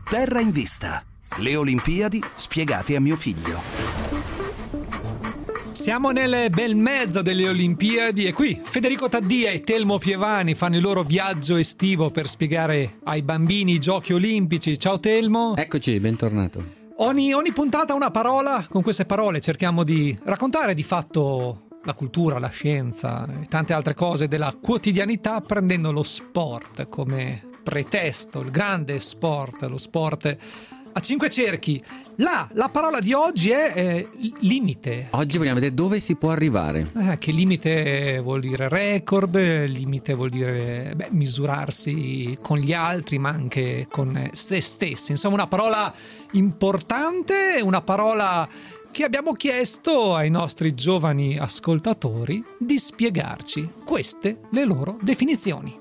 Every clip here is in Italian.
Terra in vista. Le Olimpiadi spiegate a mio figlio. Siamo nel bel mezzo delle Olimpiadi e qui Federico Taddia e Telmo Pievani fanno il loro viaggio estivo per spiegare ai bambini i giochi olimpici. Ciao Telmo. Eccoci, bentornato. Ogni puntata una parola. Con queste parole cerchiamo di raccontare di fatto la cultura, la scienza e tante altre cose della quotidianità, prendendo lo sport come pretesto, il grande sport, lo sport a cinque cerchi. La parola di oggi è limite. Oggi vogliamo vedere dove si può arrivare. Che limite vuol dire record, limite vuol dire misurarsi con gli altri, ma anche con se stessi. Insomma, una parola importante, una parola che abbiamo chiesto ai nostri giovani ascoltatori di spiegarci queste le loro definizioni.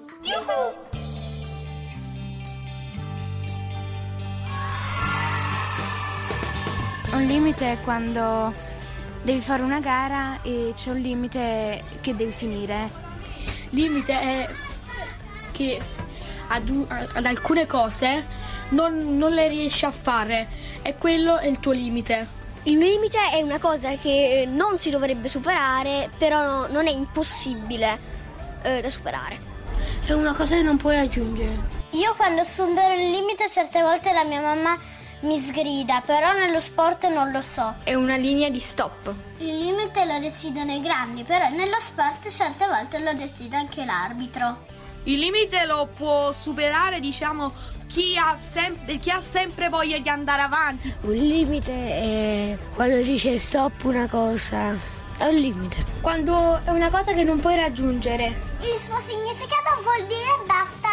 Un limite è quando devi fare una gara e c'è un limite che devi finire. Limite è che ad alcune cose non le riesci a fare e quello è il tuo limite. Il limite è una cosa che non si dovrebbe superare, però non è impossibile da superare. È una cosa che non puoi raggiungere. Io quando supero il limite certe volte la mia mamma mi sgrida, però nello sport non lo so. È una linea di stop. Il limite lo decidono i grandi, però nello sport certe volte lo decide anche l'arbitro. Il limite lo può superare, chi ha sempre voglia di andare avanti. Un limite è quando dice stop una cosa. È un limite. Quando è una cosa che non puoi raggiungere. Il suo significato vuol dire basta.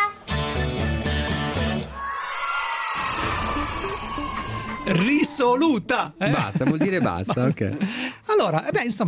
Risoluta. Basta, vuol dire basta, ok. Allora,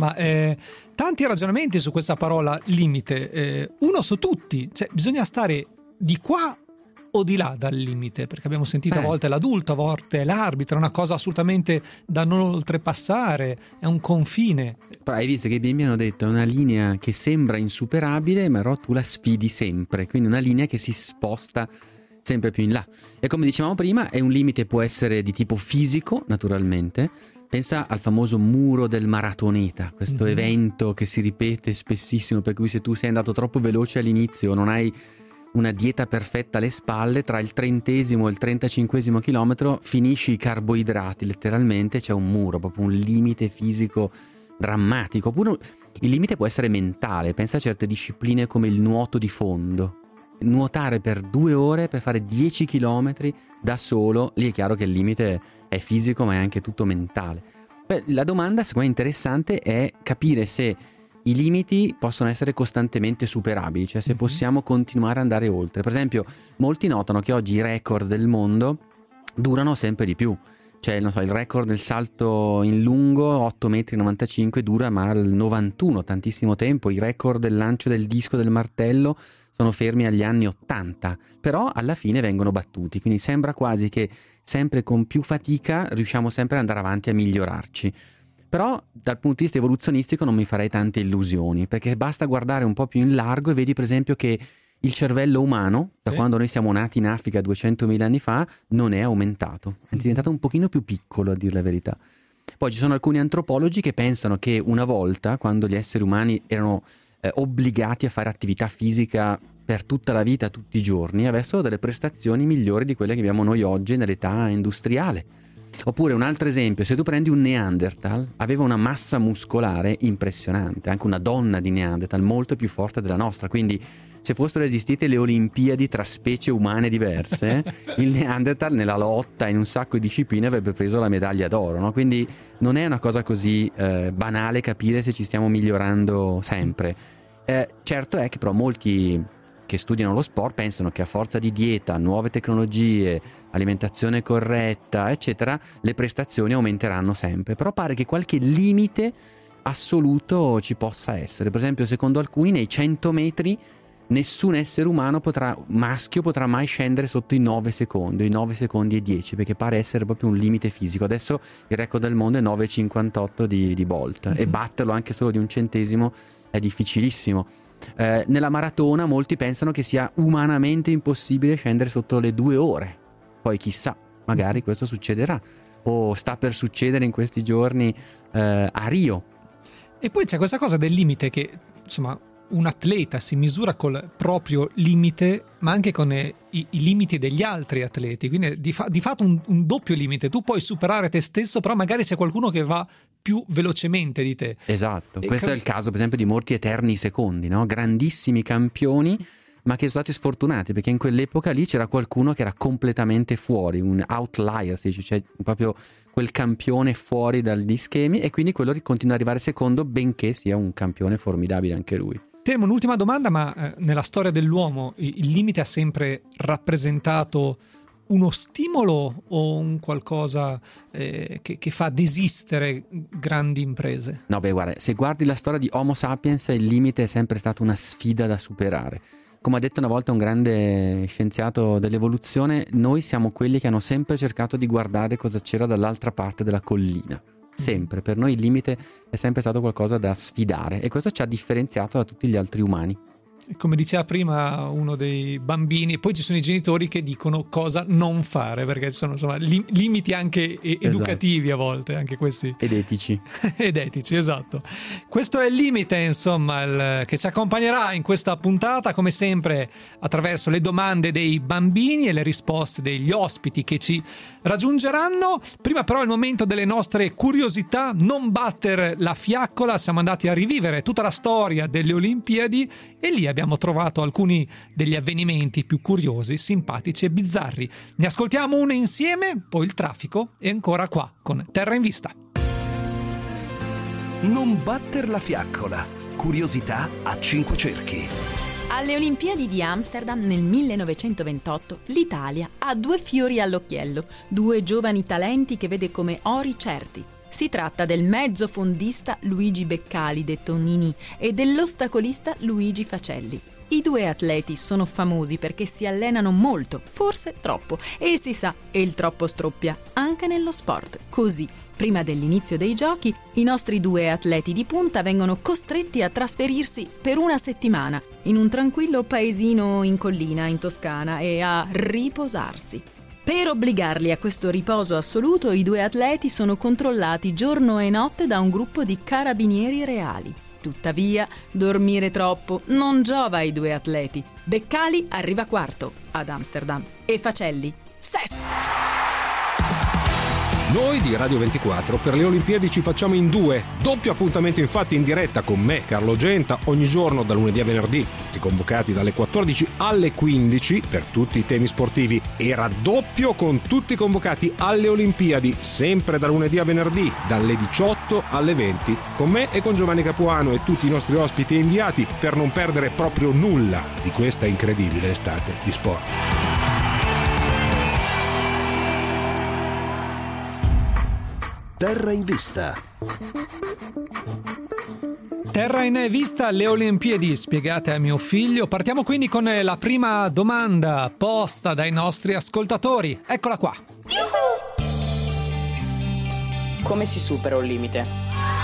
tanti ragionamenti su questa parola limite. Uno su tutti, cioè bisogna stare di qua o di là dal limite, perché abbiamo sentito a volte l'adulto, a volte l'arbitro, è una cosa assolutamente da non oltrepassare, è un confine. Però hai visto che i bimbi hanno detto è una linea che sembra insuperabile, ma però tu la sfidi sempre, quindi una linea che si sposta sempre più in là. E come dicevamo prima, è un limite, può essere di tipo fisico, naturalmente. Pensa al famoso muro del maratoneta, questo evento che si ripete spessissimo, per cui se tu sei andato troppo veloce all'inizio o non hai una dieta perfetta alle spalle, tra il 30° e il 35° chilometro finisci i carboidrati, letteralmente c'è un muro, proprio un limite fisico drammatico. Oppure il limite può essere mentale, pensa a certe discipline come il nuoto di fondo. Nuotare per 2 ore per fare 10 chilometri da solo, lì è chiaro che il limite è fisico ma è anche tutto mentale. La domanda secondo me interessante è capire se i limiti possono essere costantemente superabili, cioè se possiamo continuare ad andare oltre. Per esempio, molti notano che oggi i record del mondo durano sempre di più. Cioè, non so, il record del salto in lungo, 8,95 m, dura ma al 91, tantissimo tempo. I record del lancio del disco del martello sono fermi agli anni 80, però alla fine vengono battuti, quindi sembra quasi che sempre con più fatica riusciamo sempre ad andare avanti a migliorarci. Però dal punto di vista evoluzionistico non mi farei tante illusioni, perché basta guardare un po' più in largo e vedi per esempio che il cervello umano, da quando noi siamo nati in Africa 200.000 anni fa, non è aumentato, è diventato un pochino più piccolo, a dire la verità. Poi ci sono alcuni antropologi che pensano che una volta, quando gli esseri umani erano obbligati a fare attività fisica per tutta la vita, tutti i giorni, avessero delle prestazioni migliori di quelle che abbiamo noi oggi nell'età industriale. Oppure un altro esempio, se tu prendi un Neanderthal, aveva una massa muscolare impressionante, anche una donna di Neanderthal molto più forte della nostra, quindi se fossero esistite le Olimpiadi tra specie umane diverse, il Neanderthal nella lotta in un sacco di discipline avrebbe preso la medaglia d'oro, no? Quindi non è una cosa così banale capire se ci stiamo migliorando sempre. Certo è che però molti che studiano lo sport pensano che a forza di dieta, nuove tecnologie, alimentazione corretta, eccetera, le prestazioni aumenteranno sempre. Però pare che qualche limite assoluto ci possa essere. Per esempio, secondo alcuni, nei 100 metri nessun essere umano maschio potrà mai scendere sotto i 9 secondi, i 9 secondi e 10, perché pare essere proprio un limite fisico. Adesso il record del mondo è 9,58 di Bolt, e batterlo anche solo di un centesimo è difficilissimo. Nella maratona molti pensano che sia umanamente impossibile scendere sotto le 2 ore. Poi chissà, magari questo succederà o sta per succedere in questi giorni a Rio. E poi c'è questa cosa del limite che, insomma, un atleta si misura col proprio limite, ma anche con i limiti degli altri atleti, quindi di fatto un doppio limite. Tu puoi superare te stesso, però magari c'è qualcuno che va più velocemente di te. Esatto, questo è il caso per esempio di molti eterni secondi, no? Grandissimi campioni, ma che sono stati sfortunati perché in quell'epoca lì c'era qualcuno che era completamente fuori, un outlier, si dice, cioè proprio quel campione fuori dagli schemi, e quindi quello continua ad arrivare secondo, benché sia un campione formidabile anche lui. Temo un'ultima domanda, ma nella storia dell'uomo il limite ha sempre rappresentato uno stimolo o un qualcosa che fa desistere grandi imprese? No, beh, guarda, se guardi la storia di Homo sapiens, il limite è sempre stato una sfida da superare. Come ha detto una volta un grande scienziato dell'evoluzione, noi siamo quelli che hanno sempre cercato di guardare cosa c'era dall'altra parte della collina. Sempre, per noi il limite è sempre stato qualcosa da sfidare, e questo ci ha differenziato da tutti gli altri umani. Come diceva prima uno dei bambini, poi ci sono i genitori che dicono cosa non fare, perché ci sono, insomma, limiti anche educativi, esatto, a volte, anche questi. Ed etici. Ed etici, esatto. Questo è il limite, insomma, che ci accompagnerà in questa puntata, come sempre, attraverso le domande dei bambini e le risposte degli ospiti che ci raggiungeranno. Prima però è il momento delle nostre curiosità. Non battere la fiaccola, siamo andati a rivivere tutta la storia delle Olimpiadi e lì abbiamo trovato alcuni degli avvenimenti più curiosi, simpatici e bizzarri. Ne ascoltiamo uno insieme, poi il traffico e ancora qua con Terra in Vista. Non batter la fiaccola. Curiosità a 5 cerchi. Alle Olimpiadi di Amsterdam nel 1928 l'Italia ha 2 fiori all'occhiello, 2 giovani talenti che vede come ori certi. Si tratta del mezzofondista Luigi Beccali, detto Nini, e dell'ostacolista Luigi Facelli. I 2 atleti sono famosi perché si allenano molto, forse troppo, e si sa, e il troppo stroppia, anche nello sport. Così, prima dell'inizio dei giochi, i nostri 2 atleti di punta vengono costretti a trasferirsi per una settimana in un tranquillo paesino in collina in Toscana e a riposarsi. Per obbligarli a questo riposo assoluto, i 2 atleti sono controllati giorno e notte da un gruppo di carabinieri reali. Tuttavia, dormire troppo non giova ai 2 atleti. Beccali arriva quarto ad Amsterdam e Facelli sesto. Noi di Radio 24 per le Olimpiadi ci facciamo in 2. Doppio appuntamento infatti in diretta con me, Carlo Genta, ogni giorno da lunedì a venerdì, tutti convocati dalle 14 alle 15 per tutti i temi sportivi, e raddoppio con tutti convocati alle Olimpiadi, sempre da lunedì a venerdì, dalle 18 alle 20, con me e con Giovanni Capuano e tutti i nostri ospiti e inviati, per non perdere proprio nulla di questa incredibile estate di sport. Terra in Vista. Terra in Vista, le Olimpiadi spiegate a mio figlio. Partiamo quindi con la prima domanda posta dai nostri ascoltatori. Eccola qua. Come si supera un limite?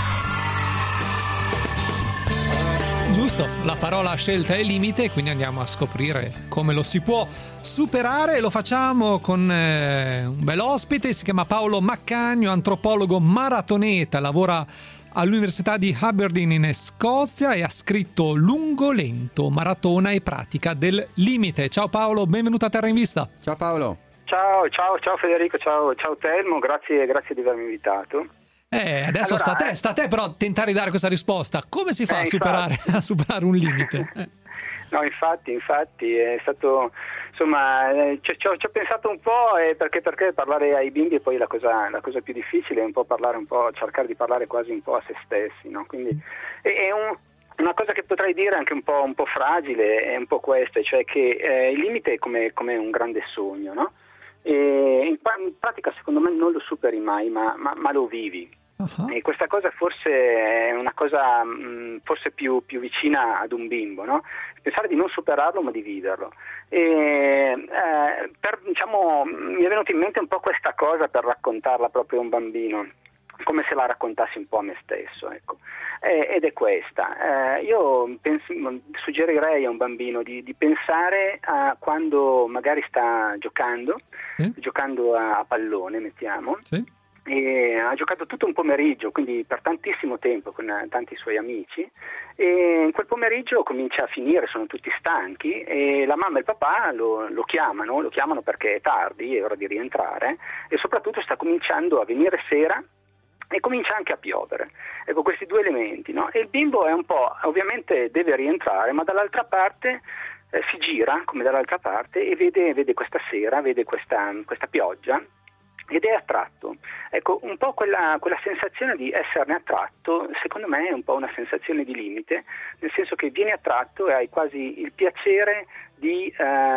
Giusto, la parola scelta è limite, quindi andiamo a scoprire come lo si può superare, e lo facciamo con un bel ospite. Si chiama Paolo Maccagno, antropologo maratoneta, lavora all'Università di Aberdeen in Scozia e ha scritto Lungolento, maratona e pratica del limite. Ciao Paolo, benvenuto a Terra in Vista. Ciao Paolo. Ciao Federico, ciao Telmo, grazie di avermi invitato. Adesso allora, sta a te però tentare di dare questa risposta. Come si fa a superare un limite? No, infatti è stato, insomma, ci ho pensato un po', perché parlare ai bimbi è poi la cosa più difficile, è un po' cercare di parlare quasi un po' a se stessi, no? Quindi una cosa che potrei dire anche un po' fragile è un po' questa, cioè che il limite è come un grande sogno, no? E in pratica secondo me non lo superi mai, ma lo vivi. Uh-huh. E questa cosa forse è una cosa forse più vicina ad un bimbo, no? Pensare di non superarlo ma di viverlo. E mi è venuto in mente un po' questa cosa per raccontarla proprio a un bambino. come se la raccontassi un po' a me stesso, ecco. Ed è questa. Io suggerirei a un bambino di pensare a quando magari sta giocando a pallone, mettiamo, e ha giocato tutto un pomeriggio, quindi per tantissimo tempo con tanti suoi amici, e in quel pomeriggio comincia a finire, sono tutti stanchi e la mamma e il papà lo chiamano perché è tardi, è ora di rientrare, e soprattutto sta cominciando a venire sera e comincia anche a piovere. Ecco, questi due elementi, no? E il bimbo è un po', ovviamente deve rientrare, ma dall'altra parte si gira come dall'altra parte e vede questa sera, vede questa pioggia ed è attratto. Ecco, un po' quella sensazione di esserne attratto, secondo me è un po' una sensazione di limite, nel senso che vieni attratto e hai quasi il piacere di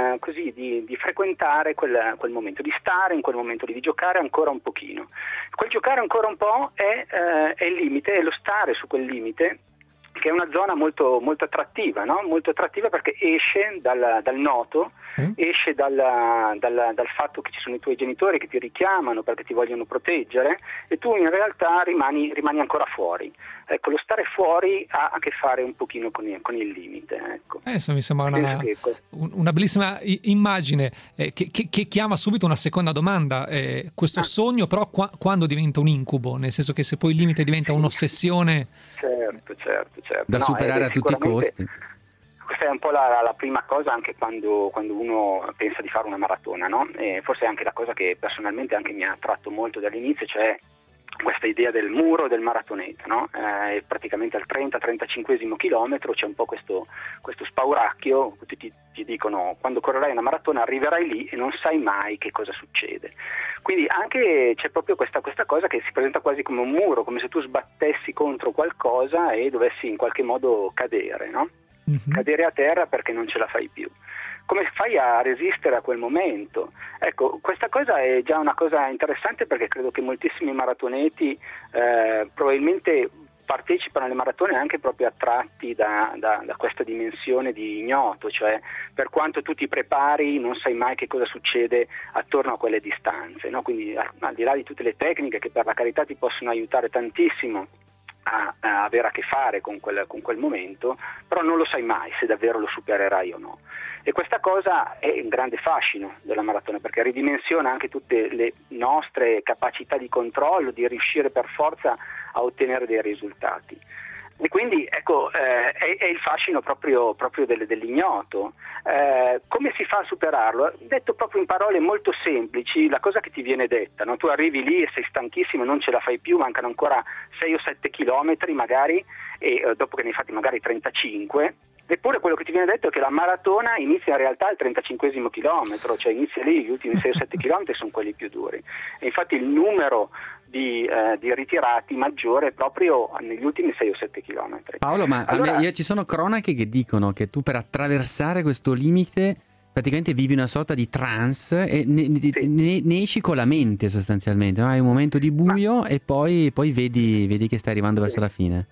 frequentare quel momento, di stare in quel momento, di giocare ancora un pochino. Quel giocare ancora un po' è il limite, è lo stare su quel limite, che è una zona molto, molto attrattiva, no? Molto attrattiva perché esce dal noto, esce dal fatto che ci sono i tuoi genitori che ti richiamano perché ti vogliono proteggere, e tu in realtà rimani ancora fuori. Ecco, lo stare fuori ha a che fare un pochino con il limite. Ecco. Adesso mi sembra una bellissima immagine che chiama subito una seconda domanda. Questo sogno però quando diventa un incubo? Nel senso che se poi il limite diventa un'ossessione... Certo. Da superare a tutti i costi. Questa è un po' la prima cosa anche quando uno pensa di fare una maratona, no? E forse è anche la cosa che personalmente anche mi ha attratto molto dall'inizio, cioè questa idea del muro del maratoneta, no? Praticamente al 30-35esimo chilometro c'è un po' questo spauracchio, tutti ti dicono quando correrai una maratona arriverai lì e non sai mai che cosa succede. Quindi anche c'è proprio questa cosa che si presenta quasi come un muro, come se tu sbattessi contro qualcosa e dovessi in qualche modo cadere, no? Cadere a terra perché non ce la fai più. Come fai a resistere a quel momento? Ecco, questa cosa è già una cosa interessante perché credo che moltissimi maratoneti probabilmente partecipano alle maratone anche proprio attratti da questa dimensione di ignoto, cioè per quanto tu ti prepari non sai mai che cosa succede attorno a quelle distanze, no? Quindi al di là di tutte le tecniche che per la carità ti possono aiutare tantissimo a avere a che fare con quel momento, però non lo sai mai se davvero lo supererai o no. E questa cosa è un grande fascino della maratona perché ridimensiona anche tutte le nostre capacità di controllo, di riuscire per forza a ottenere dei risultati. E quindi ecco è il fascino proprio dell'ignoto. Come si fa a superarlo? Detto proprio in parole molto semplici, la cosa che ti viene detta, no? Tu arrivi lì e sei stanchissimo, non ce la fai più, mancano ancora 6 o 7 chilometri magari, e dopo che ne hai fatti magari 35, eppure quello che ti viene detto è che la maratona inizia in realtà al 35esimo chilometro, cioè inizia lì, gli ultimi 6 o 7 chilometri sono quelli più duri. E infatti il numero di ritirati maggiore proprio negli ultimi 6 o 7 chilometri. Paolo, ma allora, ci sono cronache che dicono che tu per attraversare questo limite praticamente vivi una sorta di trance e ne esci con la mente sostanzialmente, no? Hai un momento di buio e poi vedi che stai arrivando verso la fine.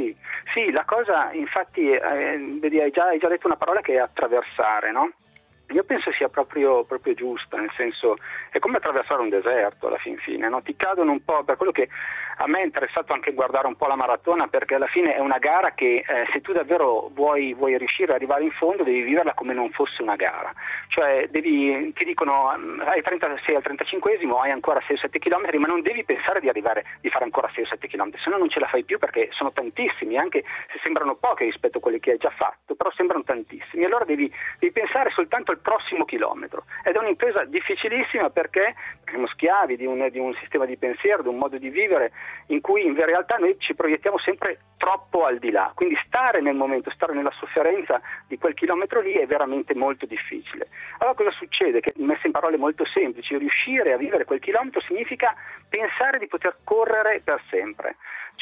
Sì, la cosa infatti hai già detto una parola che è attraversare, no? Io penso sia proprio giusta, nel senso è come attraversare un deserto alla fin fine, no? Ti cadono un po', per quello che a me è interessato anche guardare un po' la maratona, perché alla fine è una gara che se tu davvero vuoi riuscire ad arrivare in fondo devi viverla come non fosse una gara, cioè ti dicono sei al 35esimo, hai ancora 6 o 7 km, ma non devi pensare di fare ancora 6 o 7 km, se no non ce la fai più perché sono tantissimi, anche se sembrano pochi rispetto a quelli che hai già fatto, però sembrano tantissimi, allora devi pensare soltanto al prossimo chilometro ed è un'impresa difficilissima perché siamo schiavi di un sistema di pensiero, di un modo di vivere in cui in realtà noi ci proiettiamo sempre troppo al di là, quindi stare nel momento, stare nella sofferenza di quel chilometro lì è veramente molto difficile. Allora cosa succede? Che messa in parole molto semplici, riuscire a vivere quel chilometro significa pensare di poter correre per sempre.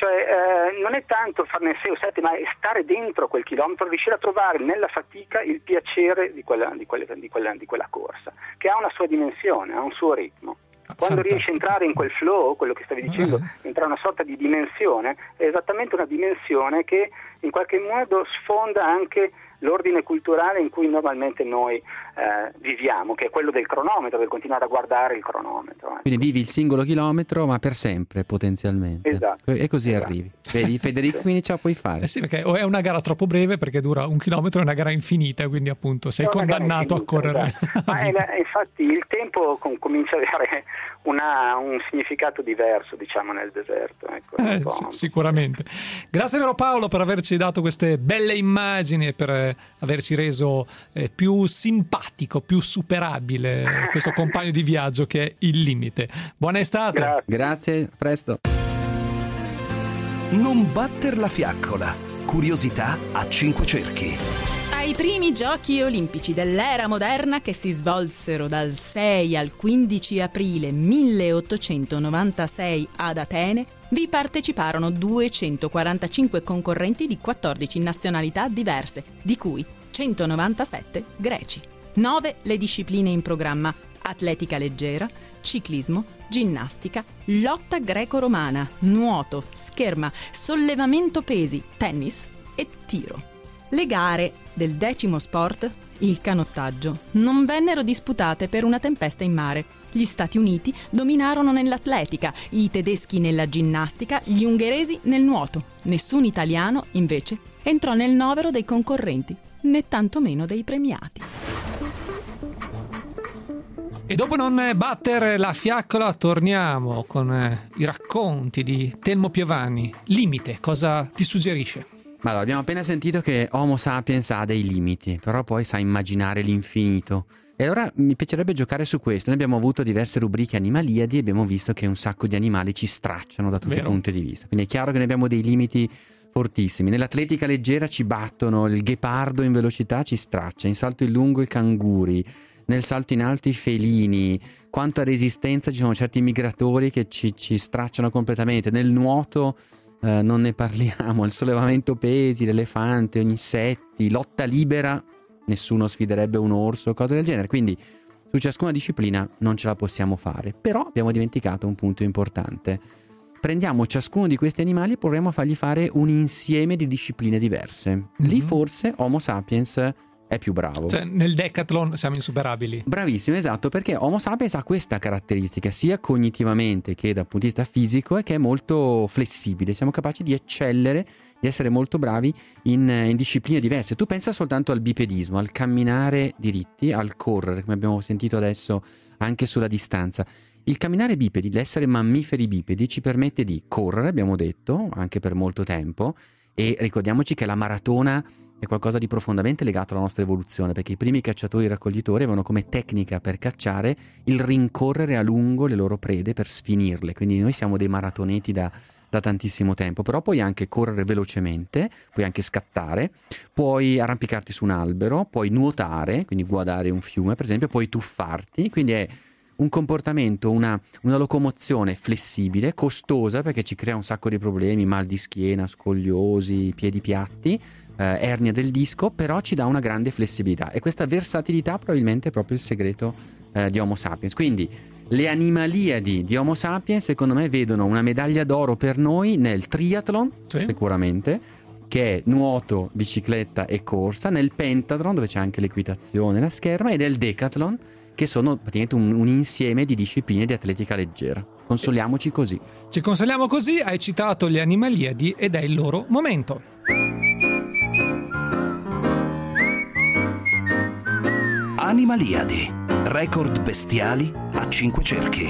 Cioè non è tanto farne 6 o 7, ma è stare dentro quel chilometro, riuscire a trovare nella fatica il piacere di quella corsa, che ha una sua dimensione, ha un suo ritmo. Quando riesci a entrare in quel flow, quello che stavi dicendo, entra una sorta di dimensione, è esattamente una dimensione che in qualche modo sfonda anche l'ordine culturale in cui normalmente noi viviamo, che è quello del cronometro, del continuare a guardare il cronometro. Quindi vivi il singolo chilometro, ma per sempre potenzialmente. Esatto. E così arrivi. Vedi, Federico, quindi ce la puoi fare. Sì, perché o è una gara troppo breve perché dura 1 chilometro, è una gara infinita, quindi appunto sei condannato a correre. Esatto. Ma infatti il tempo comincia ad avere un significato diverso, diciamo, nel deserto. Ecco, sicuramente. Grazie vero Paolo per averci dato queste belle immagini e per averci reso più simpatico, più superabile questo compagno di viaggio che è il limite. Buona estate. Grazie, a presto. Non batter la fiaccola. Curiosità a 5 cerchi. Ai primi giochi olimpici dell'era moderna, che si svolsero dal 6 al 15 aprile 1896 ad Atene, vi parteciparono 245 concorrenti di 14 nazionalità diverse, di cui 197 greci. 9 le discipline in programma: atletica leggera, ciclismo, ginnastica, lotta greco-romana, nuoto, scherma, sollevamento pesi, tennis e tiro. Le gare del 10° sport, il canottaggio, non vennero disputate per una tempesta in mare. Gli Stati Uniti dominarono nell'atletica, i tedeschi nella ginnastica, gli ungheresi nel nuoto. Nessun italiano, invece, entrò nel novero dei concorrenti, né tantomeno dei premiati. E dopo non battere la fiaccola torniamo con i racconti di Telmo Piovani. Limite, cosa ti suggerisce? Ma allora, abbiamo appena sentito che Homo sapiens ha dei limiti, però poi sa immaginare l'infinito. E allora mi piacerebbe giocare su questo. Noi abbiamo avuto diverse rubriche animaliadi e abbiamo visto che un sacco di animali ci stracciano da tutti i punti di vista. Quindi è chiaro che noi abbiamo dei limiti fortissimi. Nell'atletica leggera ci battono, il ghepardo in velocità ci straccia, in salto in lungo i canguri, nel salto in alto i felini. Quanto a resistenza ci sono certi migratori che ci stracciano completamente. Nel nuoto non ne parliamo, il sollevamento pesi, l'elefante, gli insetti, lotta libera, nessuno sfiderebbe un orso, cose del genere. Quindi su ciascuna disciplina non ce la possiamo fare. Però abbiamo dimenticato un punto importante: prendiamo ciascuno di questi animali e proviamo a fargli fare un insieme di discipline diverse. Lì forse Homo sapiens è più bravo. Cioè nel decathlon siamo insuperabili. Bravissimo, esatto, perché Homo sapiens ha questa caratteristica sia cognitivamente che dal punto di vista fisico, è che è molto flessibile. Siamo capaci di eccellere, di essere molto bravi in discipline diverse. Tu pensa soltanto al bipedismo, al camminare diritti, al correre, come abbiamo sentito adesso anche sulla distanza. Il camminare bipedi, l'essere mammiferi bipedi, ci permette di correre, abbiamo detto, anche per molto tempo, e ricordiamoci che la maratona è qualcosa di profondamente legato alla nostra evoluzione, perché i primi cacciatori e raccoglitori avevano come tecnica per cacciare il rincorrere a lungo le loro prede per sfinirle. Quindi noi siamo dei maratoneti da tantissimo tempo. Però puoi anche correre velocemente, puoi anche scattare, puoi arrampicarti su un albero, puoi nuotare, quindi guardare un fiume per esempio, puoi tuffarti. Quindi è un comportamento, una locomozione flessibile, costosa perché ci crea un sacco di problemi, mal di schiena, scoliosi, piedi piatti, ernia del disco, però ci dà una grande flessibilità, e questa versatilità probabilmente è proprio il segreto di Homo sapiens. Quindi le animaliadi di Homo sapiens secondo me vedono una medaglia d'oro per noi nel triathlon, sicuramente, che è nuoto, bicicletta e corsa, nel pentathlon dove c'è anche l'equitazione e la scherma, e nel decathlon, che sono praticamente un insieme di discipline di atletica leggera. Consoliamoci così. Ci consoliamo così. Hai citato le animaliadi ed è il loro momento. Animaliadi, record bestiali a 5 cerchi.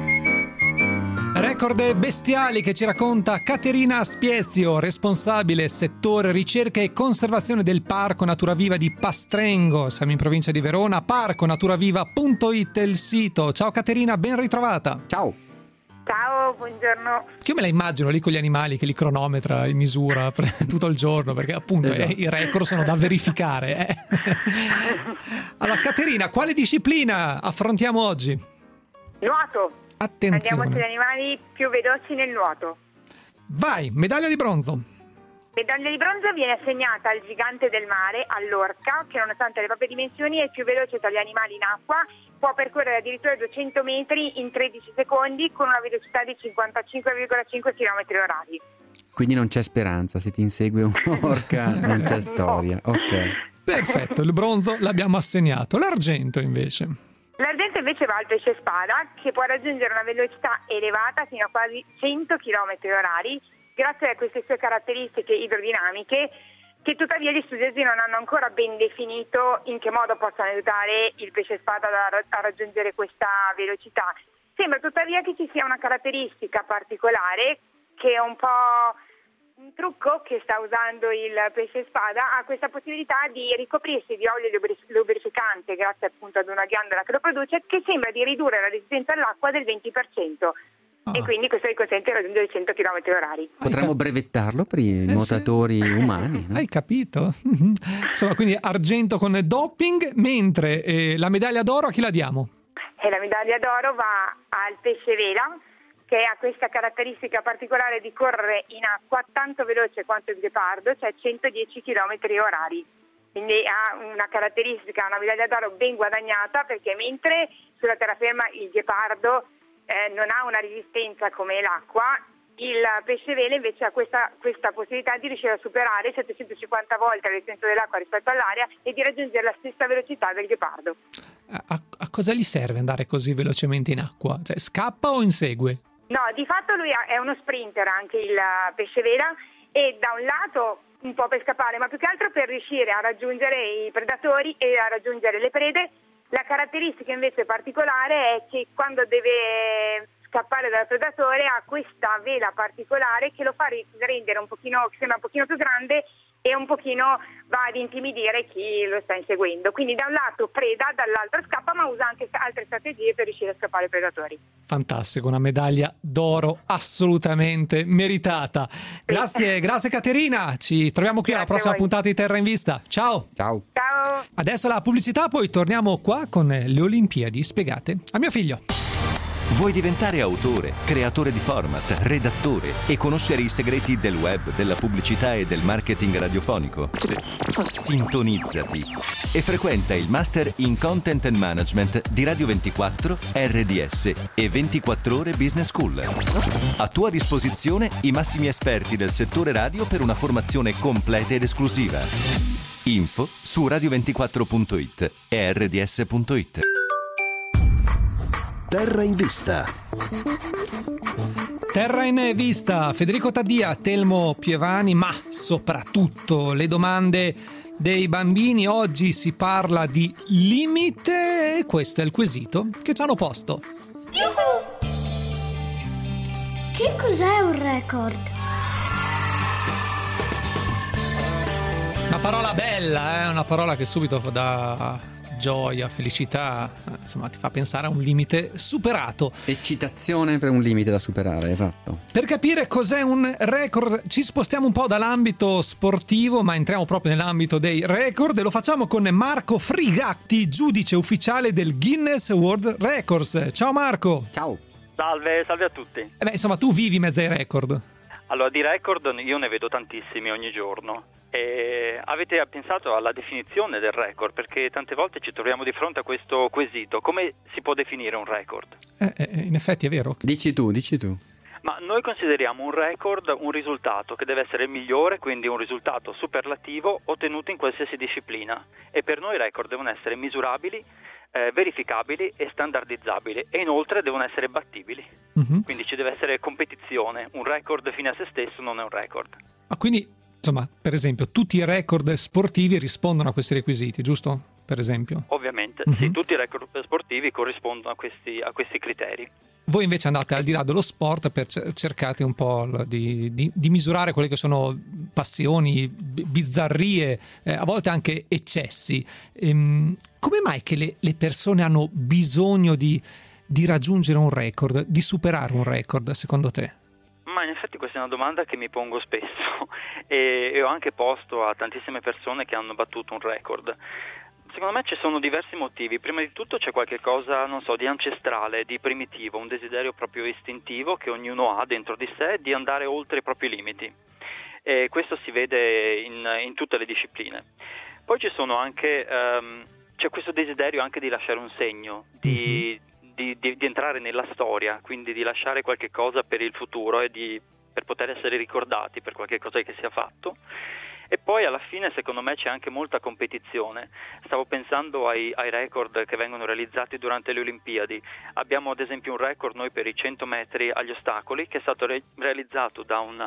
Record bestiali che ci racconta Caterina Spiezio, responsabile settore ricerca e conservazione del Parco Natura Viva di Pastrengo. Siamo in provincia di Verona, parconaturaviva.it è il sito. Ciao Caterina, ben ritrovata. Ciao. Ciao, buongiorno. Io me la immagino lì con gli animali che li cronometra, li misura per tutto il giorno, perché appunto i record sono da verificare. Allora Caterina, quale disciplina affrontiamo oggi? Nuoto. Attenzione. Andiamo sugli animali più veloci nel nuoto. Vai, medaglia di bronzo. Medaglia di bronzo viene assegnata al gigante del mare, all'orca, che nonostante le proprie dimensioni è il più veloce tra gli animali in acqua. Può percorrere addirittura 200 metri in 13 secondi con una velocità di 55,5 km/h. Quindi non c'è speranza, se ti insegue un'orca non c'è storia. Ok. Perfetto, il bronzo l'abbiamo assegnato. L'argento invece? L'argento invece va al pesce spada, che può raggiungere una velocità elevata fino a quasi 100 km/h grazie a queste sue caratteristiche idrodinamiche, che tuttavia gli studiosi non hanno ancora ben definito in che modo possano aiutare il pesce spada a raggiungere questa velocità. Sembra tuttavia che ci sia una caratteristica particolare, che è un po' un trucco che sta usando il pesce spada, ha questa possibilità di ricoprirsi di olio lubrificante grazie appunto ad una ghiandola che lo produce, che sembra di ridurre la resistenza all'acqua del 20%. E quindi questo gli consente di raggiungere 100 km/h. Potremmo brevettarlo per i nuotatori umani, no? Hai capito? Insomma, quindi argento con doping, mentre la medaglia d'oro a chi la diamo? E la medaglia d'oro va al pesce vela, che ha questa caratteristica particolare di correre in acqua tanto veloce quanto il ghepardo, cioè 110 km/h. Quindi ha una caratteristica, una medaglia d'oro ben guadagnata, perché mentre sulla terraferma il ghepardo non ha una resistenza come l'acqua, il pesce vela invece ha questa possibilità di riuscire a superare 750 volte la resistenza dell'acqua rispetto all'aria e di raggiungere la stessa velocità del ghepardo. A cosa gli serve andare così velocemente in acqua? Cioè, scappa o insegue? No, di fatto lui è uno sprinter anche il pesce vela, e da un lato un po' per scappare, ma più che altro per riuscire a raggiungere i predatori e a raggiungere le prede. La caratteristica invece particolare è che quando deve scappare dal predatore ha questa vela particolare che lo fa rendere un pochino, che sembra un pochino più grande, e un pochino va ad intimidire chi lo sta inseguendo. Quindi da un lato preda, dall'altro scappa, ma usa anche altre strategie per riuscire a scappare ai predatori. Fantastico, una medaglia d'oro assolutamente meritata. Grazie Caterina, ci troviamo qui alla prossima puntata di Terra in Vista. Ciao. Ciao. Ciao. Adesso la pubblicità, poi torniamo qua con le Olimpiadi spiegate a mio figlio. Vuoi diventare autore, creatore di format, redattore e conoscere i segreti del web, della pubblicità e del marketing radiofonico? Sintonizzati e frequenta il Master in Content and Management di Radio 24, RDS e 24 Ore Business School. A tua disposizione i massimi esperti del settore radio per una formazione completa ed esclusiva. Info su radio24.it e rds.it. Terra in Vista. Terra in Vista, Federico Taddia, Telmo Pievani, ma soprattutto le domande dei bambini. Oggi si parla di limite e questo è il quesito che ci hanno posto. Che cos'è un record? Una parola bella, una parola che subito dà gioia, felicità, insomma ti fa pensare a un limite superato. Eccitazione per un limite da superare, esatto. Per capire cos'è un record ci spostiamo un po' dall'ambito sportivo, ma entriamo proprio nell'ambito dei record e lo facciamo con Marco Frigatti, giudice ufficiale del Guinness World Records. Ciao Marco. Ciao. Salve a tutti. Insomma tu vivi in mezzo ai record. Allora, di record io ne vedo tantissimi ogni giorno. E avete pensato alla definizione del record? Perché tante volte ci troviamo di fronte a questo quesito. Come si può definire un record? In effetti è vero. Dici tu. Ma noi consideriamo un record un risultato che deve essere il migliore, quindi un risultato superlativo ottenuto in qualsiasi disciplina. E per noi i record devono essere misurabili, verificabili e standardizzabili, e inoltre devono essere battibili. Quindi ci deve essere competizione. Un record fine a se stesso non è un record. Ma quindi, insomma, per esempio, tutti i record sportivi rispondono a questi requisiti, giusto? Per esempio. Ovviamente, sì, tutti i record sportivi corrispondono a questi criteri. Voi invece andate al di là dello sport per cercate un po' di misurare quelle che sono passioni, bizzarrie, a volte anche eccessi. Come mai che le persone hanno bisogno di raggiungere un record, di superare un record, secondo te? Ma in effetti questa è una domanda che mi pongo spesso e ho anche posto a tantissime persone che hanno battuto un record. Secondo me ci sono diversi motivi. Prima di tutto c'è qualche cosa, non so, di ancestrale, di primitivo, un desiderio proprio istintivo che ognuno ha dentro di sé di andare oltre i propri limiti. E questo si vede in tutte le discipline. Poi ci sono anche c'è questo desiderio anche di lasciare un segno, di entrare nella storia, quindi di lasciare qualche cosa per il futuro e per poter essere ricordati per qualche cosa che sia fatto. E poi alla fine secondo me c'è anche molta competizione. Stavo pensando ai record che vengono realizzati durante le Olimpiadi. Abbiamo ad esempio un record noi per i 100 metri agli ostacoli che è stato realizzato da un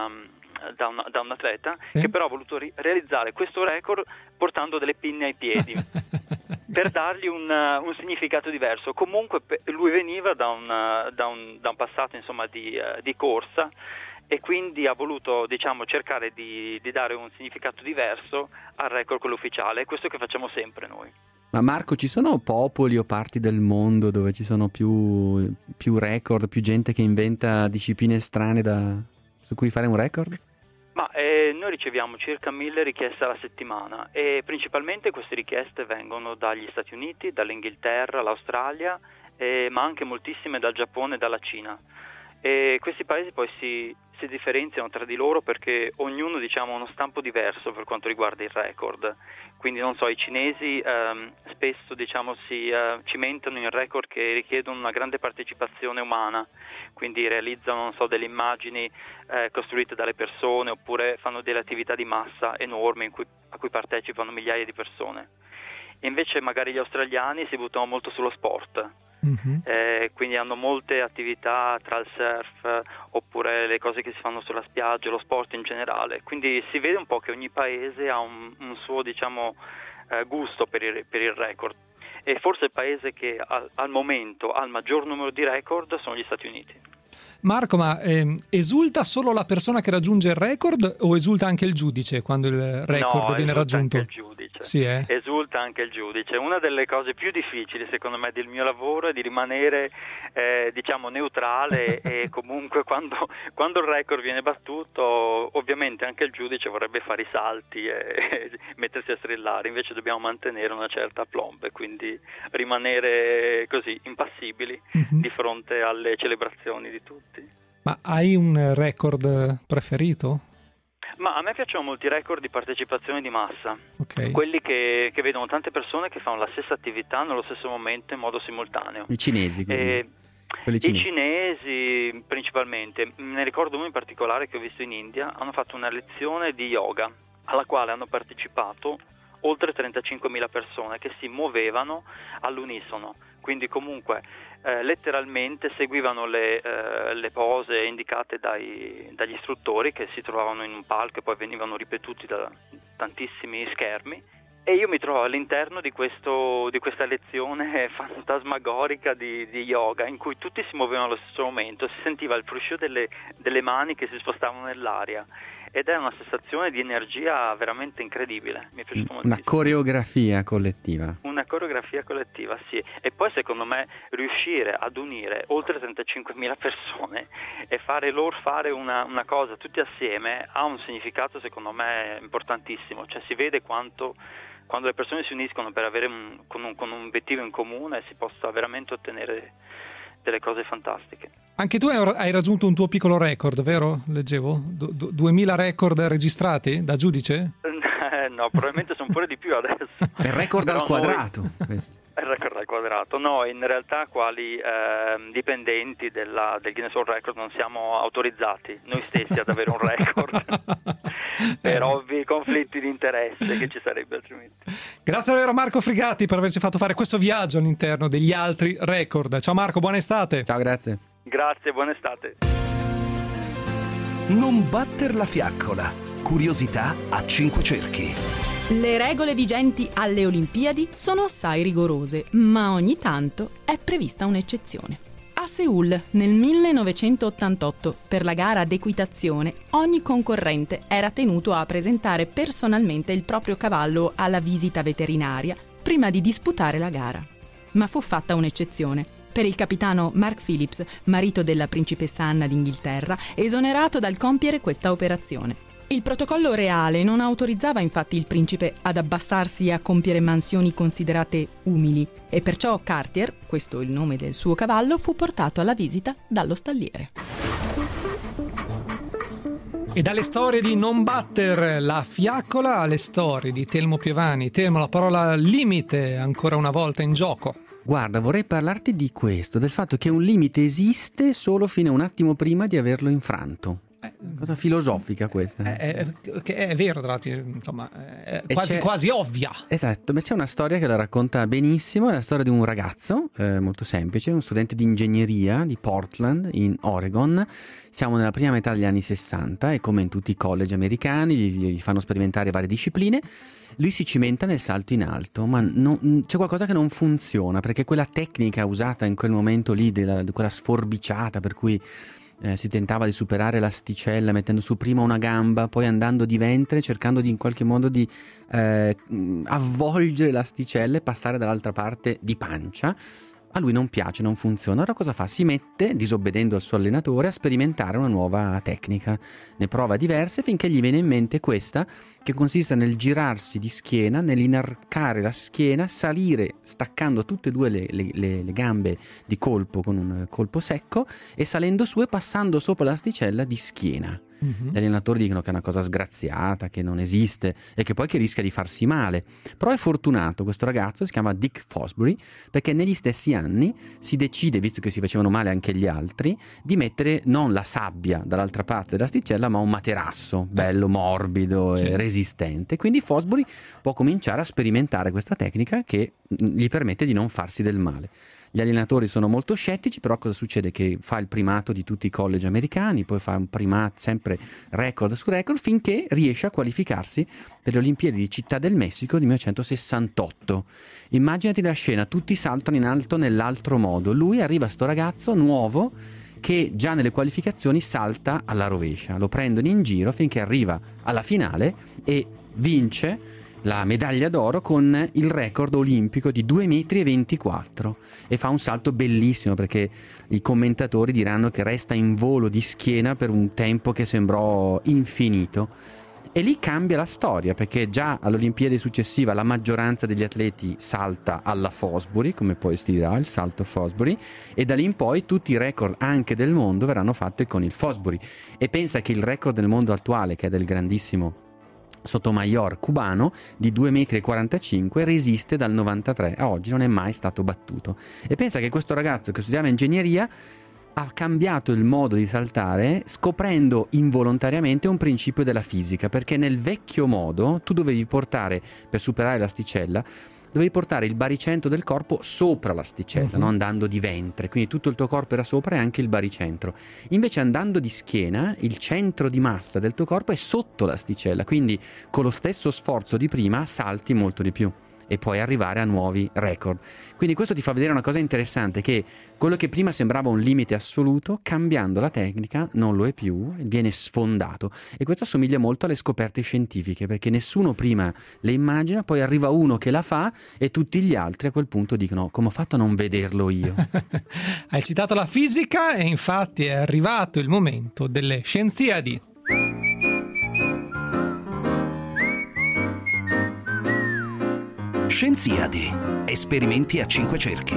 atleta che però ha voluto realizzare questo record portando delle pinne ai piedi per dargli un significato diverso. Comunque lui veniva da un passato insomma di corsa, e quindi ha voluto cercare di dare un significato diverso al record quello ufficiale. È questo che facciamo sempre noi. Ma Marco, ci sono popoli o parti del mondo dove ci sono più record, più gente che inventa discipline strane su cui fare un record? Ma noi riceviamo circa 1000 richieste alla settimana, e principalmente queste richieste vengono dagli Stati Uniti, dall'Inghilterra, l'Australia, ma anche moltissime dal Giappone e dalla Cina. E questi paesi poi si differenziano tra di loro perché ognuno ha uno stampo diverso per quanto riguarda il record. Quindi non so, i cinesi spesso si cimentano in record che richiedono una grande partecipazione umana, quindi realizzano delle immagini costruite dalle persone, oppure fanno delle attività di massa enormi a cui partecipano migliaia di persone. E invece magari gli australiani si buttano molto sullo sport. Quindi hanno molte attività tra il surf oppure le cose che si fanno sulla spiaggia, lo sport in generale. Quindi si vede un po' che ogni paese ha un suo gusto per il record, e forse il paese che al momento ha il maggior numero di record sono gli Stati Uniti. Marco, ma esulta solo la persona che raggiunge il record o esulta anche il giudice quando il record viene raggiunto? Anche il giudice. Sì, Esulta anche il giudice. Una delle cose più difficili secondo me del mio lavoro è di rimanere neutrale e comunque quando il record viene battuto ovviamente anche il giudice vorrebbe fare i salti e mettersi a strillare, invece dobbiamo mantenere una certa aplomb e quindi rimanere così impassibili di fronte alle celebrazioni di tutti. Ma hai un record preferito? Ma a me piacciono molti record di partecipazione di massa, okay. Quelli che vedono tante persone che fanno la stessa attività nello stesso momento in modo simultaneo. I cinesi, I cinesi principalmente. Ne ricordo uno in particolare che ho visto in India. Hanno fatto una lezione di yoga alla quale hanno partecipato oltre 35.000 persone che si muovevano all'unisono, quindi comunque letteralmente seguivano le pose indicate dagli istruttori che si trovavano in un palco e poi venivano ripetuti da tantissimi schermi, e io mi trovo all'interno di questa lezione fantasmagorica di yoga in cui tutti si muovevano allo stesso momento, si sentiva il fruscio delle mani che si spostavano nell'aria, ed è una sensazione di energia veramente incredibile. Mi è piaciuto moltissimo. Una coreografia collettiva. Una coreografia collettiva, sì. E poi secondo me riuscire ad unire oltre 35.000 persone e fare una cosa tutti assieme ha un significato secondo me importantissimo. Cioè si vede quando le persone si uniscono per avere con un obiettivo in comune si possa veramente ottenere delle cose fantastiche. Anche tu hai raggiunto un tuo piccolo record, vero? Leggevo? 2000 record registrati da giudice? No, probabilmente sono pure di più adesso. È il record al quadrato. È il record al quadrato. No, in realtà quali dipendenti del Guinness World Record non siamo autorizzati noi stessi ad avere un record per ovvi conflitti di interesse che ci sarebbe altrimenti. Grazie davvero Marco Frigatti per averci fatto fare questo viaggio all'interno degli altri record. Ciao Marco, buona estate. Ciao, grazie. Grazie, buona estate. Non batter la fiaccola. Curiosità a 5 cerchi. Le regole vigenti alle Olimpiadi sono assai rigorose, ma ogni tanto è prevista un'eccezione. A Seul, nel 1988, per la gara d'equitazione, ogni concorrente era tenuto a presentare personalmente il proprio cavallo alla visita veterinaria prima di disputare la gara. Ma fu fatta un'eccezione per il capitano Mark Phillips, marito della principessa Anna d'Inghilterra, esonerato dal compiere questa operazione. Il protocollo reale non autorizzava infatti il principe ad abbassarsi a compiere mansioni considerate umili, e perciò Cartier, questo il nome del suo cavallo, fu portato alla visita dallo stalliere. E dalle storie di non batter la fiaccola alle storie di Telmo Piovani. Telmo, la parola limite ancora una volta in gioco. Guarda, vorrei parlarti di questo, del fatto che un limite esiste solo fino a un attimo prima di averlo infranto. Cosa filosofica questa. Che è vero, tra l'altro, insomma, è E quasi ovvia. Esatto, ma c'è una storia che la racconta benissimo, è la storia di un ragazzo molto semplice, uno studente di ingegneria di Portland in Oregon. Siamo nella prima metà degli anni 60 e come in tutti i college americani gli fanno sperimentare varie discipline. Lui si cimenta nel salto in alto, ma c'è qualcosa che non funziona, perché quella tecnica usata in quel momento lì, quella sforbiciata per cui si tentava di superare l'asticella mettendo su prima una gamba, poi andando di ventre, cercando in qualche modo di avvolgere l'asticella e passare dall'altra parte di pancia. A lui non piace, non funziona. Allora cosa fa? Si mette, disobbedendo al suo allenatore, a sperimentare una nuova tecnica. Ne prova diverse finché gli viene in mente questa, che consiste nel girarsi di schiena, nell'inarcare la schiena, salire staccando tutte e due le gambe di colpo con un colpo secco e salendo su e passando sopra l'asticella di schiena. Gli allenatori dicono che è una cosa sgraziata, che non esiste e che poi che rischia di farsi male. Però è fortunato questo ragazzo, si chiama Dick Fosbury, perché negli stessi anni si decide, visto che si facevano male anche gli altri, di mettere non la sabbia dall'altra parte dell'asticella, ma un materasso bello morbido e resistente. Quindi Fosbury può cominciare a sperimentare questa tecnica che gli permette di non farsi del male. Gli allenatori sono molto scettici, però cosa succede? Che fa il primato di tutti i college americani, poi fa un primato sempre record su record, finché riesce a qualificarsi per le Olimpiadi di Città del Messico di 1968. Immaginati la scena, tutti saltano in alto nell'altro modo. Lui arriva, sto ragazzo nuovo, che già nelle qualificazioni salta alla rovescia. Lo prendono in giro finché arriva alla finale e vince la medaglia d'oro con il record olimpico di 2,24 m e fa un salto bellissimo, perché i commentatori diranno che resta in volo di schiena per un tempo che sembrò infinito. E lì cambia la storia, perché già all'Olimpiade successiva la maggioranza degli atleti salta alla Fosbury, come poi si dirà, il salto Fosbury, e da lì in poi tutti i record anche del mondo verranno fatti con il Fosbury. E pensa che il record del mondo attuale, che è del grandissimo Sotomayor cubano di 2,45 m, resiste dal 93 a oggi, non è mai stato battuto. E pensa che questo ragazzo che studiava ingegneria ha cambiato il modo di saltare scoprendo involontariamente un principio della fisica, perché nel vecchio modo tu dovevi portare, per superare l'asticella, dovevi portare il baricentro del corpo sopra l'asticella, no? Andando di ventre, quindi tutto il tuo corpo era sopra e anche il baricentro. Invece andando di schiena, il centro di massa del tuo corpo è sotto l'asticella, quindi con lo stesso sforzo di prima salti molto di più e puoi arrivare a nuovi record. Quindi questo ti fa vedere una cosa interessante, che quello che prima sembrava un limite assoluto, cambiando la tecnica non lo è più, viene sfondato. E questo assomiglia molto alle scoperte scientifiche, perché nessuno prima le immagina, poi arriva uno che la fa e tutti gli altri a quel punto dicono: come ho fatto a non vederlo io? Hai citato la fisica e infatti è arrivato il momento delle Scienziadi. Scienziadi, esperimenti a 5 cerchi.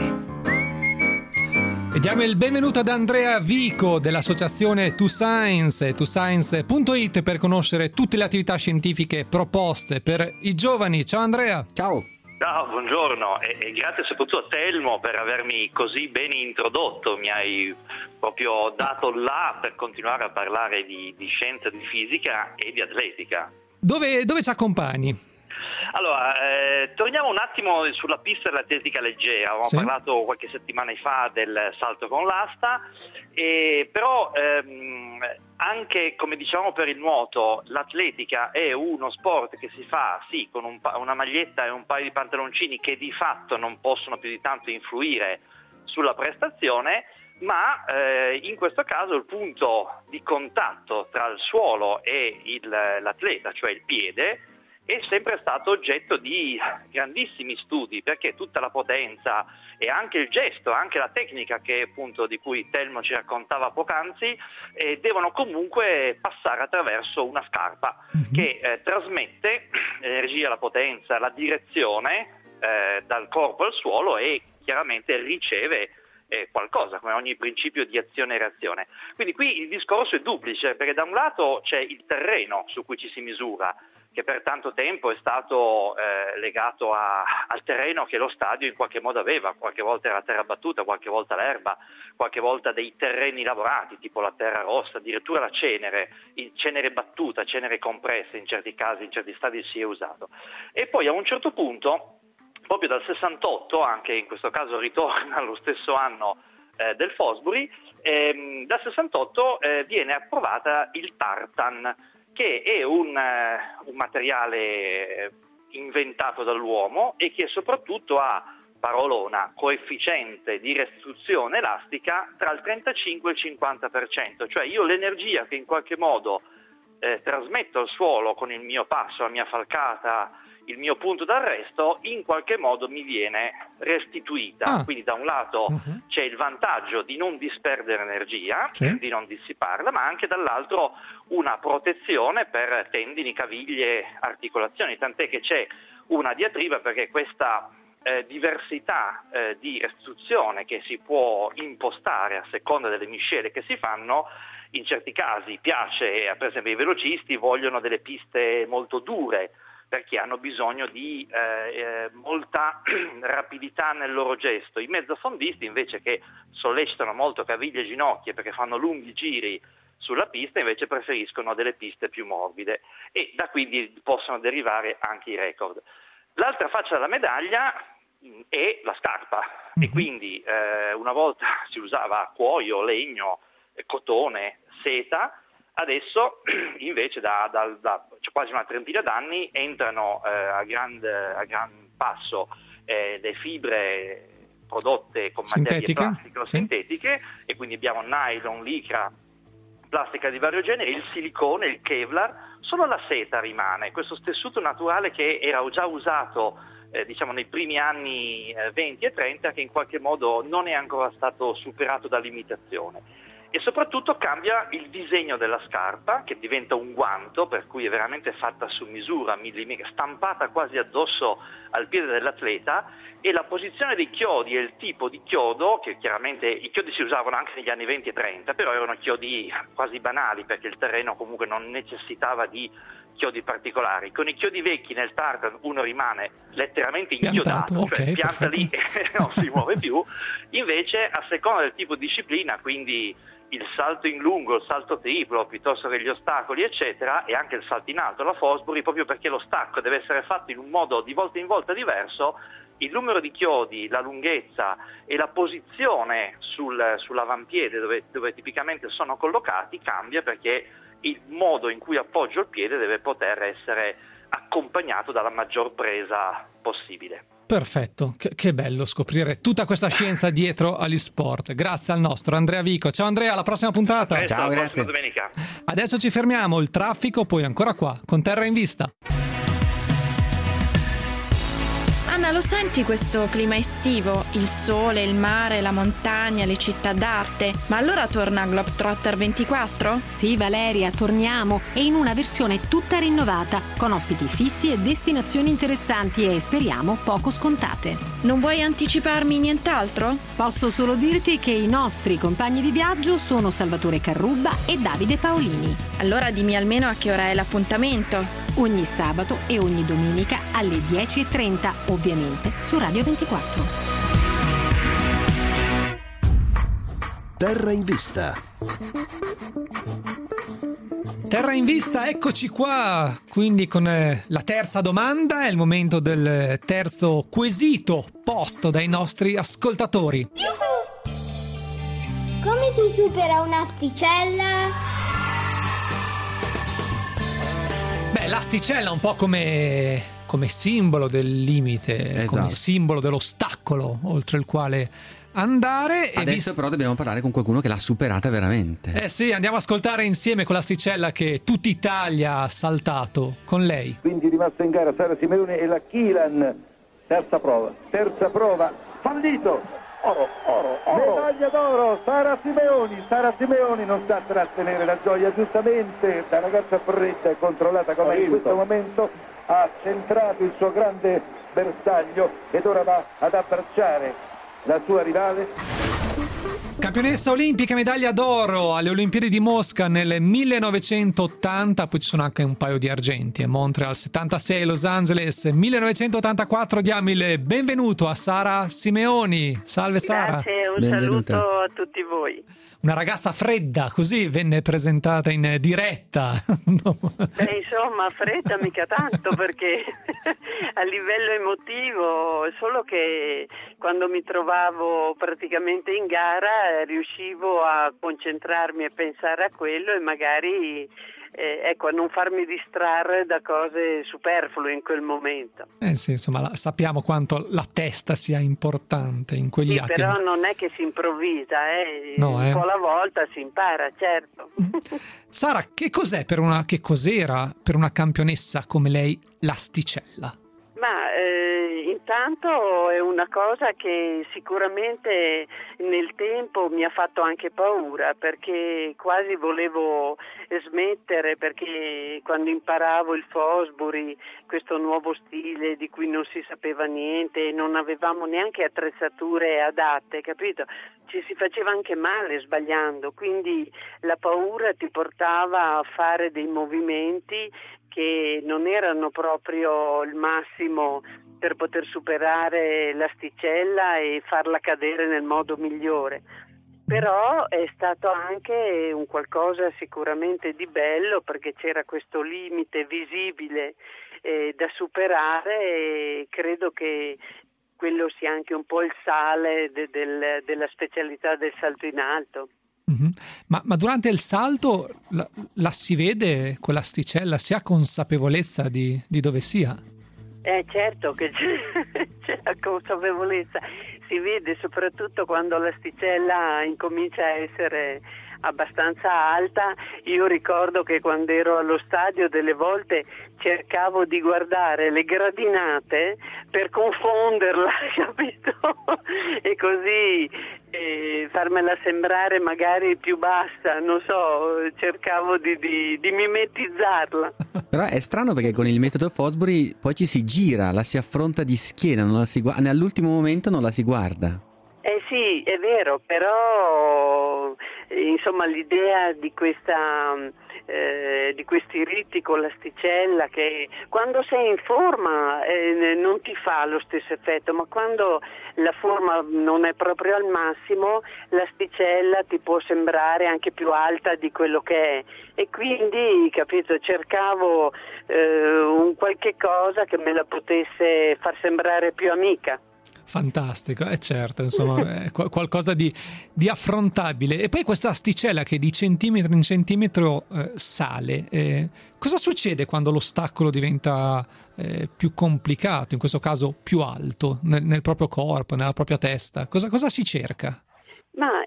E diamo il benvenuto ad Andrea Vico dell'associazione 2Science e 2Science.it per conoscere tutte le attività scientifiche proposte per i giovani. Ciao Andrea. Ciao. Ciao, buongiorno e grazie soprattutto a Telmo per avermi così bene introdotto, mi hai proprio dato là per continuare a parlare di scienza, di fisica e di atletica. Dove ci accompagni? Allora, torniamo un attimo sulla pista dell'atletica leggera. Abbiamo parlato qualche settimana fa del salto con l'asta, però anche, come diciamo, per il nuoto, l'atletica è uno sport che si fa sì con una maglietta e un paio di pantaloncini che di fatto non possono più di tanto influire sulla prestazione, ma in questo caso il punto di contatto tra il suolo e l'atleta, cioè il piede, è sempre stato oggetto di grandissimi studi, perché tutta la potenza e anche il gesto, anche la tecnica che appunto di cui Telmo ci raccontava poc'anzi, devono comunque passare attraverso una scarpa che trasmette l'energia, la potenza, la direzione dal corpo al suolo e chiaramente riceve qualcosa, come ogni principio di azione e reazione. Quindi qui il discorso è duplice, perché da un lato c'è il terreno su cui ci si misura, che per tanto tempo è stato legato al terreno che lo stadio in qualche modo aveva. Qualche volta era terra battuta, qualche volta l'erba, qualche volta dei terreni lavorati, tipo la terra rossa, addirittura la cenere battuta, cenere compressa in certi casi, in certi stadi si è usato. E poi a un certo punto, proprio dal 68, anche in questo caso ritorna allo stesso anno del Fosbury, dal 68 viene approvata il tartan, che è un materiale inventato dall'uomo e che soprattutto ha, parolona, coefficiente di restituzione elastica tra il 35 e il 50%, cioè io l'energia che in qualche modo trasmetto al suolo con il mio passo, la mia falcata, il mio punto d'arresto, in qualche modo mi viene restituita. Quindi da un lato c'è il vantaggio di non disperdere energia, di non dissiparla, ma anche dall'altro una protezione per tendini, caviglie, articolazioni, tant'è che c'è una diatriba perché questa diversità di restituzione che si può impostare a seconda delle miscele che si fanno, in certi casi piace, per esempio i velocisti vogliono delle piste molto dure perché hanno bisogno di molta rapidità nel loro gesto. I mezzofondisti invece, che sollecitano molto caviglie e ginocchia perché fanno lunghi giri sulla pista, invece preferiscono delle piste più morbide e da qui possono derivare anche i record. L'altra faccia della medaglia è la scarpa e quindi una volta si usava cuoio, legno, cotone, seta. Adesso invece da quasi una trentina d'anni entrano a gran passo le fibre prodotte con materie plastiche o sintetiche, e quindi abbiamo nylon, licra, plastica di vario genere, il silicone, il Kevlar. Solo la seta rimane, questo tessuto naturale che era già usato nei primi anni 20 e 30, che in qualche modo non è ancora stato superato dall'imitazione. E soprattutto cambia il disegno della scarpa, che diventa un guanto, per cui è veramente fatta su misura, stampata quasi addosso al piede dell'atleta, e la posizione dei chiodi e il tipo di chiodo, che chiaramente i chiodi si usavano anche negli anni 20 e 30, però erano chiodi quasi banali perché il terreno comunque non necessitava di chiodi particolari. Con i chiodi vecchi nel tartan uno rimane letteralmente inchiodato, cioè pianta lì e non si muove più. Invece a seconda del tipo di disciplina, quindi il salto in lungo, il salto triplo, piuttosto che gli ostacoli eccetera, e anche il salto in alto, la Fosbury, proprio perché lo stacco deve essere fatto in un modo di volta in volta diverso, il numero di chiodi, la lunghezza e la posizione sull'avampiede dove tipicamente sono collocati cambia, perché il modo in cui appoggio il piede deve poter essere accompagnato dalla maggior presa possibile. Perfetto, che bello scoprire tutta questa scienza dietro agli sport. Grazie al nostro Andrea Vico. Ciao Andrea, alla prossima puntata. Ciao, grazie. Domenica. Adesso ci fermiamo, il traffico poi ancora qua con Terra in Vista. Anna, lo senti questo clima estivo? Il sole, il mare, la montagna, le città d'arte? Ma allora torna Globetrotter 24? Sì Valeria, torniamo, e in una versione tutta rinnovata, con ospiti fissi e destinazioni interessanti e speriamo poco scontate. Non vuoi anticiparmi nient'altro? Posso solo dirti che i nostri compagni di viaggio sono Salvatore Carrubba e Davide Paolini. Allora dimmi almeno a che ora è l'appuntamento. Ogni sabato e ogni domenica alle 10:30, ovviamente su Radio 24. Terra in Vista. Terra in Vista, eccoci qua, quindi con la terza domanda, è il momento del terzo quesito posto dai nostri ascoltatori. Come si supera un'asticella? Beh, l'asticella è un po' come simbolo del limite, come simbolo dell'ostacolo oltre il quale andare. Adesso però dobbiamo parlare con qualcuno che l'ha superata veramente. Sì, andiamo a ascoltare insieme con l'asticella che tutta Italia ha saltato con lei. Quindi rimasta in gara Sara Simeoni e la Kilan. Terza prova, fallito. Oro. Medaglia d'oro, Sara Simeoni non sa trattenere la gioia, giustamente la ragazza fredda e controllata come in questo momento ha centrato il suo grande bersaglio ed ora va ad abbracciare la sua rivale. Campionessa olimpica, medaglia d'oro alle Olimpiadi di Mosca nel 1980, poi ci sono anche un paio di argenti, Montreal 76, Los Angeles 1984. Diamo il benvenuto a Sara Simeoni. Salve Sara. Grazie, un saluto a tutti voi. Una ragazza fredda, così venne presentata in diretta. No. Beh, insomma, fredda mica tanto, perché a livello emotivo, solo che quando mi trovavo praticamente in gara riuscivo a concentrarmi e pensare a quello e magari a non farmi distrarre da cose superflue in quel momento. Sì, insomma, sappiamo quanto la testa sia importante in quegli attimi. Però non è che si improvvisa, No, un po' alla volta si impara, certo. Sara, che cos'era per una campionessa come lei l'asticella? Ma intanto è una cosa che sicuramente nel tempo mi ha fatto anche paura, perché quasi volevo smettere, perché quando imparavo il Fosbury, questo nuovo stile di cui non si sapeva niente, non avevamo neanche attrezzature adatte, capito? Ci si faceva anche male sbagliando, quindi la paura ti portava a fare dei movimenti che non erano proprio il massimo per poter superare l'asticella e farla cadere nel modo migliore. Però è stato anche un qualcosa sicuramente di bello, perché c'era questo limite visibile da superare, e credo che quello sia anche un po' il sale della specialità del salto in alto. Mm-hmm. Ma durante il salto la si vede quell'asticella? Si ha consapevolezza di dove sia? Certo che c'è la consapevolezza, si vede soprattutto quando l'asticella incomincia a essere abbastanza alta. Io ricordo che quando ero allo stadio delle volte cercavo di guardare le gradinate per confonderla, capito? E così farmela sembrare magari più bassa, non so, cercavo di mimetizzarla. Però è strano, perché con il metodo Fosbury poi ci si gira, la si affronta di schiena, non la si all'ultimo momento non la si guarda. Sì, è vero, però insomma l'idea di questi riti con l'asticella, che quando sei in forma non ti fa lo stesso effetto, ma quando la forma non è proprio al massimo, l'asticella ti può sembrare anche più alta di quello che è, e quindi, capito, cercavo un qualche cosa che me la potesse far sembrare più amica. Fantastico, certo, insomma, qualcosa di affrontabile. E poi questa asticella che di centimetro in centimetro sale, cosa succede quando l'ostacolo diventa più complicato, in questo caso più alto, nel proprio corpo, nella propria testa? Cosa si cerca? Ma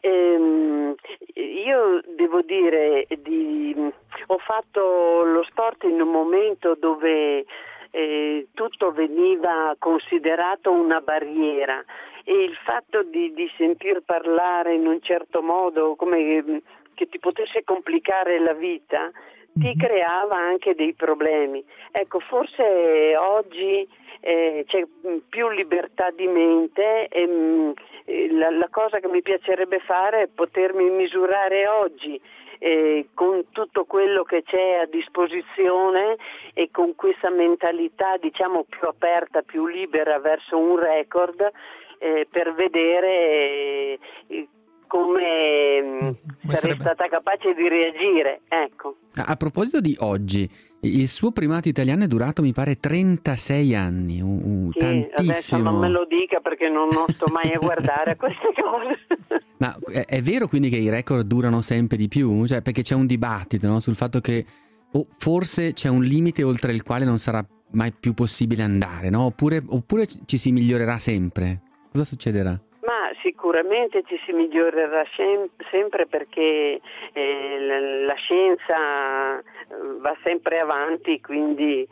io devo dire, ho fatto lo sport in un momento dove tutto veniva considerato una barriera, e il fatto di sentir parlare in un certo modo, come che ti potesse complicare la vita, ti creava anche dei problemi. Ecco, forse oggi c'è più libertà di mente, e la cosa che mi piacerebbe fare è potermi misurare oggi con tutto quello che c'è a disposizione, e con questa mentalità, diciamo, più aperta, più libera verso un record, per vedere come sarei stata capace di reagire, ecco. A proposito di oggi, il suo primato italiano è durato, mi pare, 36 anni, Sì, tantissimo. adesso non me lo dica, perché non sto mai a guardare a queste cose. Ma è vero quindi che i record durano sempre di più? Cioè, perché c'è un dibattito, no? Sul fatto che forse c'è un limite oltre il quale non sarà mai più possibile andare, no? Oppure ci si migliorerà sempre? Cosa succederà? Ma sicuramente ci si migliorerà sempre, perché la scienza va sempre avanti, quindi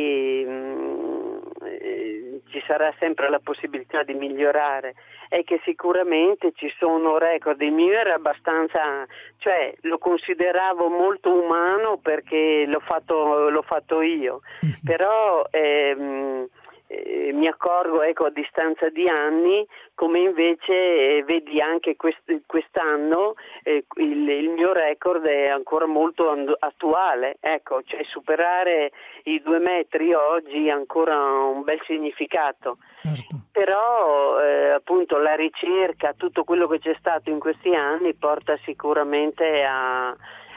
ci sarà sempre la possibilità di migliorare. È che sicuramente ci sono record. Il mio era abbastanza, cioè lo consideravo molto umano, perché l'ho fatto io, però mi accorgo, ecco, a distanza di anni, come invece vedi anche quest'anno il mio record è ancora molto attuale, ecco, cioè superare i 2 metri oggi ha ancora un bel significato. Certo. Però appunto la ricerca, tutto quello che c'è stato in questi anni porta sicuramente a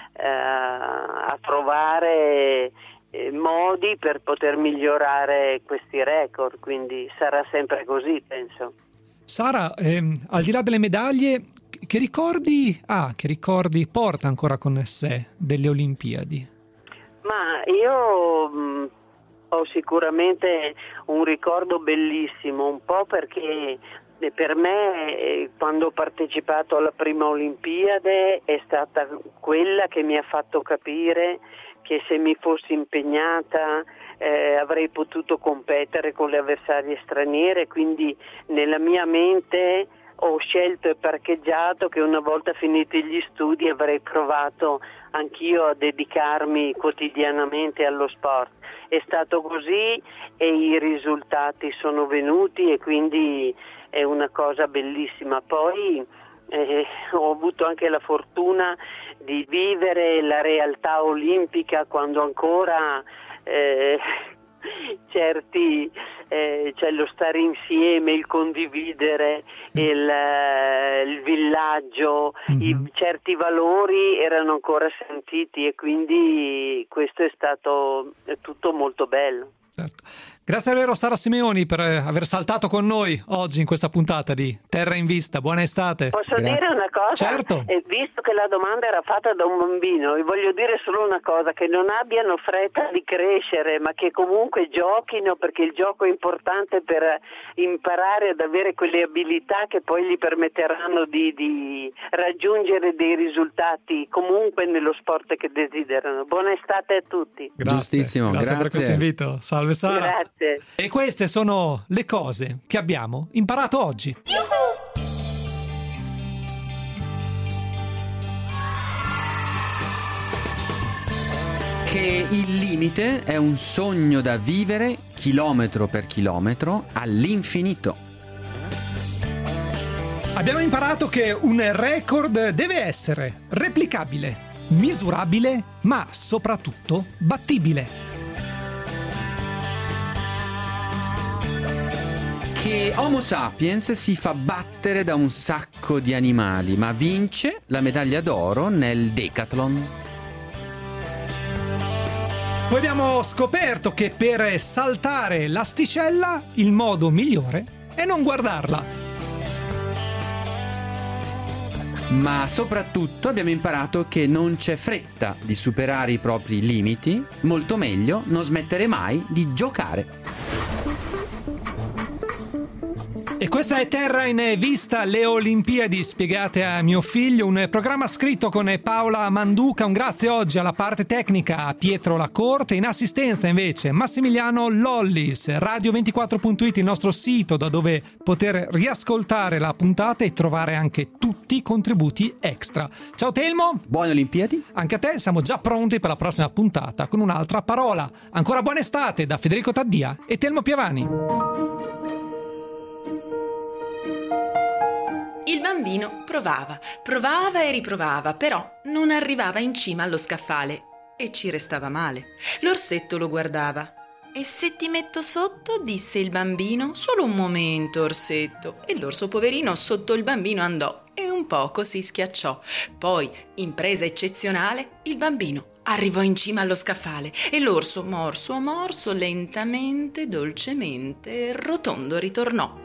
trovare modi per poter migliorare questi record, quindi sarà sempre così, penso. Sara, al di là delle medaglie, che ricordi porta ancora con sé delle Olimpiadi? Ma io ho sicuramente un ricordo bellissimo, un po' perché per me quando ho partecipato alla prima Olimpiade è stata quella che mi ha fatto capire che se mi fossi impegnata avrei potuto competere con le avversarie straniere, quindi nella mia mente ho scelto e parcheggiato che una volta finiti gli studi avrei provato anch'io a dedicarmi quotidianamente allo sport. È stato così e i risultati sono venuti e quindi è una cosa bellissima. Poi ho avuto anche la fortuna di vivere la realtà olimpica quando ancora certi cioè lo stare insieme, il condividere, il villaggio, certi valori erano ancora sentiti e quindi questo è stato tutto molto bello. Certo. Grazie davvero Sara Simeoni per aver saltato con noi oggi in questa puntata di Terra in Vista. Buona estate. Posso dire una cosa? Certo. Visto che la domanda era fatta da un bambino, vi voglio dire solo una cosa, che non abbiano fretta di crescere, ma che comunque giochino, perché il gioco è importante per imparare ad avere quelle abilità che poi gli permetteranno di raggiungere dei risultati comunque nello sport che desiderano. Buona estate a tutti. Giustissimo, grazie per questo invito. Salve Sara. Grazie. E queste sono le cose che abbiamo imparato oggi. Che il limite è un sogno da vivere chilometro per chilometro all'infinito. Abbiamo imparato che un record deve essere replicabile, misurabile, ma soprattutto battibile. Che Homo sapiens si fa battere da un sacco di animali, ma vince la medaglia d'oro nel decathlon. Poi abbiamo scoperto che per saltare l'asticella il modo migliore è non guardarla. Ma soprattutto abbiamo imparato che non c'è fretta di superare i propri limiti, molto meglio non smettere mai di giocare. E questa è Terra in Vista, le Olimpiadi spiegate a mio figlio, un programma scritto con Paola Manduca. Un grazie oggi alla parte tecnica a Pietro Lacorte, in assistenza invece Massimiliano Lollis. Radio24.it, il nostro sito da dove poter riascoltare la puntata e trovare anche tutti i contributi extra. Ciao Telmo, buone Olimpiadi. Anche a te, siamo già pronti per la prossima puntata con un'altra parola. Ancora buona estate da Federico Taddia e Telmo Piavani. Il bambino provava e riprovava, però non arrivava in cima allo scaffale e ci restava male. L'orsetto lo guardava. E se ti metto sotto, disse il bambino. Solo un momento, orsetto. E l'orso poverino sotto il bambino andò e un poco si schiacciò. Poi, impresa eccezionale, il bambino arrivò in cima allo scaffale e l'orso, morso a morso, lentamente, dolcemente, rotondo ritornò.